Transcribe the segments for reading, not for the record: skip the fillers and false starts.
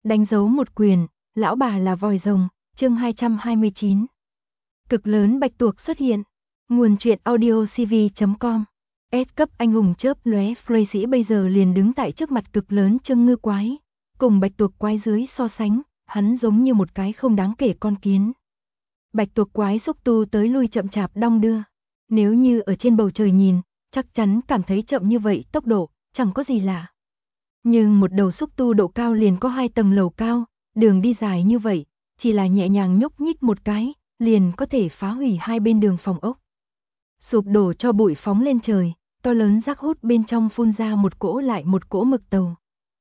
Đánh dấu một quyền, lão bà là vòi rồng, chương 229. Cực lớn bạch tuộc xuất hiện. Nguồn truyện audio cv.com. S cấp anh hùng chớp lóe Frey bây giờ liền đứng tại trước mặt cực lớn Trương Ngư quái, cùng bạch tuộc quái dưới so sánh, hắn giống như một cái không đáng kể con kiến. Bạch tuộc quái xúc tu tới lui chậm chạp đong đưa. Nếu như ở trên bầu trời nhìn, chắc chắn cảm thấy chậm như vậy tốc độ, chẳng có gì lạ. Nhưng một đầu xúc tu độ cao liền có 2 tầng lầu cao, đường đi dài như vậy, chỉ là nhẹ nhàng nhúc nhích một cái, liền có thể phá hủy hai bên đường phòng ốc. Sụp đổ cho bụi phóng lên trời, to lớn rác hút bên trong phun ra một cỗ lại một cỗ mực tàu.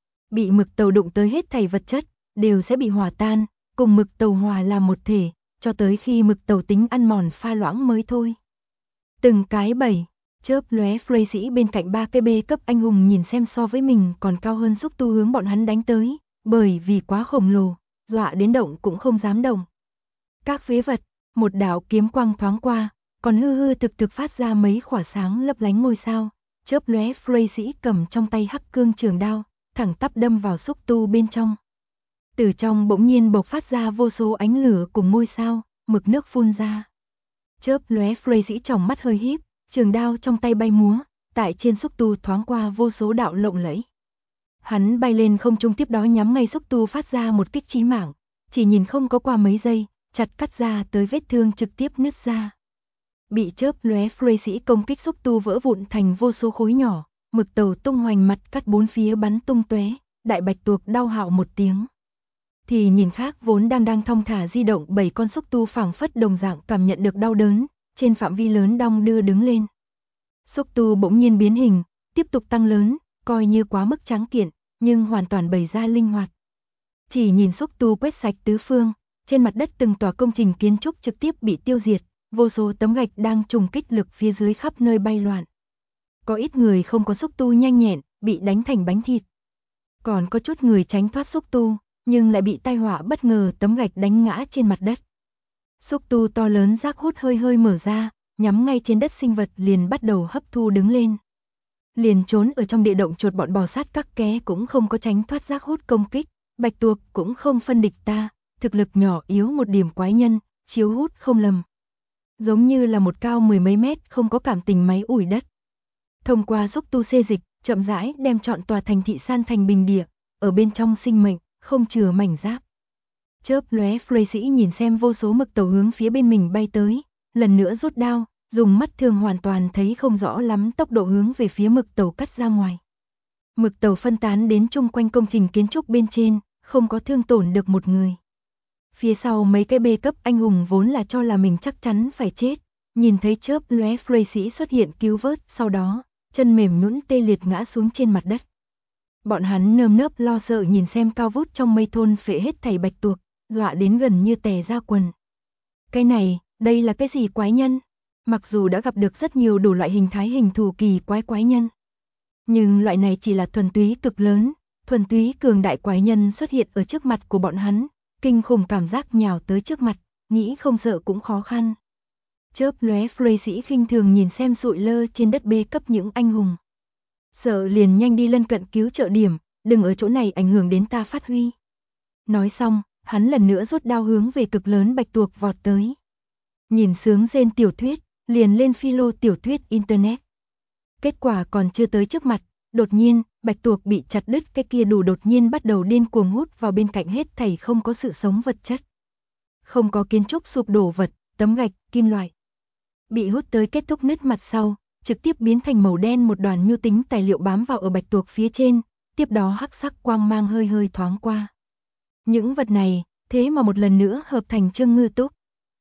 Bị mực tàu đụng tới hết thảy vật chất, đều sẽ bị hòa tan, cùng mực tàu hòa làm một thể, cho tới khi mực tàu tính ăn mòn pha loãng mới thôi. Từng cái bảy chớp lóe Frey sĩ bên cạnh 3 cái B cấp anh hùng nhìn xem so với mình còn cao hơn xúc tu hướng bọn hắn đánh tới, bởi vì quá khổng lồ, dọa đến động cũng không dám động. Các phế vật, một đạo kiếm quang thoáng qua, còn hư hư thực thực phát ra mấy khỏa sáng lấp lánh ngôi sao, chớp lóe Frey sĩ cầm trong tay hắc cương trường đao, thẳng tắp đâm vào xúc tu bên trong. Từ trong bỗng nhiên bộc phát ra vô số ánh lửa cùng ngôi sao, mực nước phun ra. Chớp lóe Frey sĩ trong mắt hơi híp, trường đao trong tay bay múa, tại trên xúc tu thoáng qua vô số đạo lộng lẫy. Hắn bay lên không trung tiếp đó nhắm ngay xúc tu phát ra một kích chí mạng, chỉ nhìn không có qua mấy giây, chặt cắt ra tới vết thương trực tiếp nứt ra. Bị chớp lóe Frey sĩ công kích xúc tu vỡ vụn thành vô số khối nhỏ, mực tàu tung hoành mặt cắt bốn phía bắn tung tóe, đại bạch tuộc đau hào một tiếng. Thì nhìn khác vốn đang thong thả di động 7 con xúc tu phảng phất đồng dạng cảm nhận được đau đớn, trên phạm vi lớn đong đưa đứng lên. Xúc tu bỗng nhiên biến hình, tiếp tục tăng lớn, coi như quá mức tráng kiện, nhưng hoàn toàn bày ra linh hoạt. Chỉ nhìn xúc tu quét sạch tứ phương, trên mặt đất từng tòa công trình kiến trúc trực tiếp bị tiêu diệt, vô số tấm gạch đang trùng kích lực phía dưới khắp nơi bay loạn. Có ít người không có xúc tu nhanh nhẹn, bị đánh thành bánh thịt. Còn có chút người tránh thoát xúc tu, nhưng lại bị tai họa bất ngờ tấm gạch đánh ngã trên mặt đất. Xúc tu to lớn rác hút hơi hơi mở ra, nhắm ngay trên đất sinh vật liền bắt đầu hấp thu đứng lên. Liền trốn ở trong địa động chuột bọn bò sát các ké cũng không có tránh thoát rác hút công kích, bạch tuộc cũng không phân địch ta, thực lực nhỏ yếu một điểm quái nhân, chiếu hút không lầm. Giống như là một cao 10 mấy mét không có cảm tình máy ủi đất. Thông qua xúc tu xê dịch, chậm rãi đem trọn tòa thành thị san thành bình địa, ở bên trong sinh mệnh, không chừa mảnh giáp. Chớp lóe Frey sĩ nhìn xem vô số mực tàu hướng phía bên mình bay tới, lần nữa rút đao, dùng mắt thường hoàn toàn thấy không rõ lắm tốc độ hướng về phía mực tàu cắt ra ngoài. Mực tàu phân tán đến chung quanh công trình kiến trúc bên trên, không có thương tổn được một người. Phía sau mấy cái B cấp anh hùng vốn là cho là mình chắc chắn phải chết, nhìn thấy chớp lóe Frey sĩ xuất hiện cứu vớt, sau đó, chân mềm nhũn tê liệt ngã xuống trên mặt đất. Bọn hắn nơm nớp lo sợ nhìn xem cao vút trong mây thôn phệ hết thảy bạch tuộc, dọa đến gần như tè ra quần. Cái này, đây là cái gì quái nhân? Mặc dù đã gặp được rất nhiều đủ loại hình thái hình thù kỳ quái nhân, nhưng loại này chỉ là thuần túy cực lớn, thuần túy cường đại quái nhân xuất hiện ở trước mặt của bọn hắn, kinh khủng cảm giác nhào tới trước mặt, nghĩ không sợ cũng khó khăn. Chớp lóe Frey sĩ khinh thường nhìn xem sụi lơ trên đất B cấp những anh hùng. Sợ liền nhanh đi lân cận cứu trợ điểm, đừng ở chỗ này ảnh hưởng đến ta phát huy. Nói xong, hắn lần nữa rút đao hướng về cực lớn bạch tuộc vọt tới. Nhìn sướng rên tiểu thuyết, liền lên philo tiểu thuyết internet. Kết quả còn chưa tới trước mặt, đột nhiên, bạch tuộc bị chặt đứt, cái kia đủ đột nhiên bắt đầu điên cuồng hút vào bên cạnh hết thảy không có sự sống vật chất. Không có kiến trúc sụp đổ vật, tấm gạch, kim loại. Bị hút tới kết thúc nứt mặt sau, trực tiếp biến thành màu đen một đoàn nhu tính tài liệu bám vào ở bạch tuộc phía trên, tiếp đó hắc sắc quang mang hơi hơi thoáng qua. Những vật này, thế mà một lần nữa hợp thành Trương Ngư túc.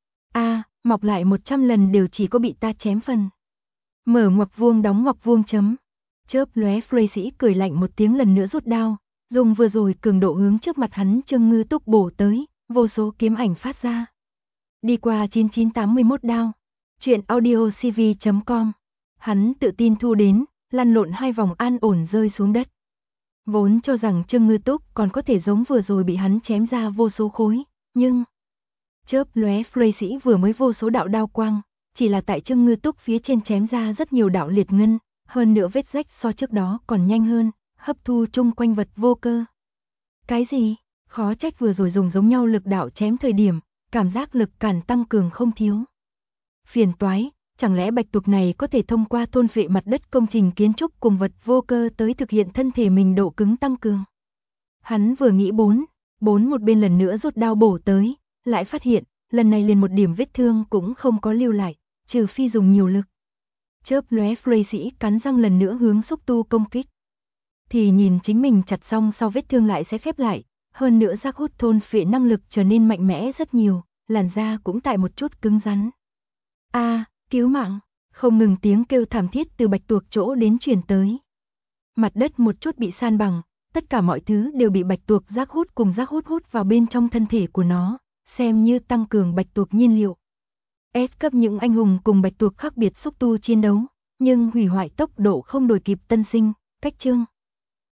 Mọc lại 100 lần đều chỉ có bị ta chém phần. Mở ngoặc vuông đóng ngoặc vuông chấm. Chớp lóe Frey sĩ cười lạnh một tiếng lần nữa rút đao, dùng vừa rồi cường độ hướng trước mặt hắn Trương Ngư túc bổ tới, vô số kiếm ảnh phát ra. Đi qua 9981 đao. Truyện audio cv.com. Hắn tự tin thu đến, lăn lộn 2 vòng an ổn rơi xuống đất. Vốn cho rằng Trương Ngư túc còn có thể giống vừa rồi bị hắn chém ra vô số khối, nhưng chớp lóe Frey sĩ vừa mới vô số đạo đao quang, chỉ là tại Trương Ngư túc phía trên chém ra rất nhiều đạo liệt ngân, hơn nữa vết rách so trước đó còn nhanh hơn, hấp thu chung quanh vật vô cơ. Cái gì? Khó trách vừa rồi dùng giống nhau lực đạo chém thời điểm, cảm giác lực cản tăng cường không thiếu. Phiền toái, chẳng lẽ bạch tuộc này có thể thông qua thôn phệ mặt đất công trình kiến trúc cùng vật vô cơ tới thực hiện thân thể mình độ cứng tăng cường. Hắn vừa nghĩ bốn một bên lần nữa rút đao bổ tới, lại phát hiện, lần này liền một điểm vết thương cũng không có lưu lại, trừ phi dùng nhiều lực. Chớp lóe Frey sĩ cắn răng lần nữa hướng xúc tu công kích. Thì nhìn chính mình chặt xong sau vết thương lại sẽ khép lại, hơn nữa giác hút thôn phệ năng lực trở nên mạnh mẽ rất nhiều, làn da cũng tại một chút cứng rắn. Cứu mạng, không ngừng tiếng kêu thảm thiết từ bạch tuộc chỗ đến truyền tới. Mặt đất một chút bị san bằng, tất cả mọi thứ đều bị bạch tuộc giác hút cùng giác hút vào bên trong thân thể của nó, xem như tăng cường bạch tuộc nhiên liệu. S cấp những anh hùng cùng bạch tuộc khác biệt xúc tu chiến đấu, nhưng hủy hoại tốc độ không đổi kịp tân sinh, cách chương.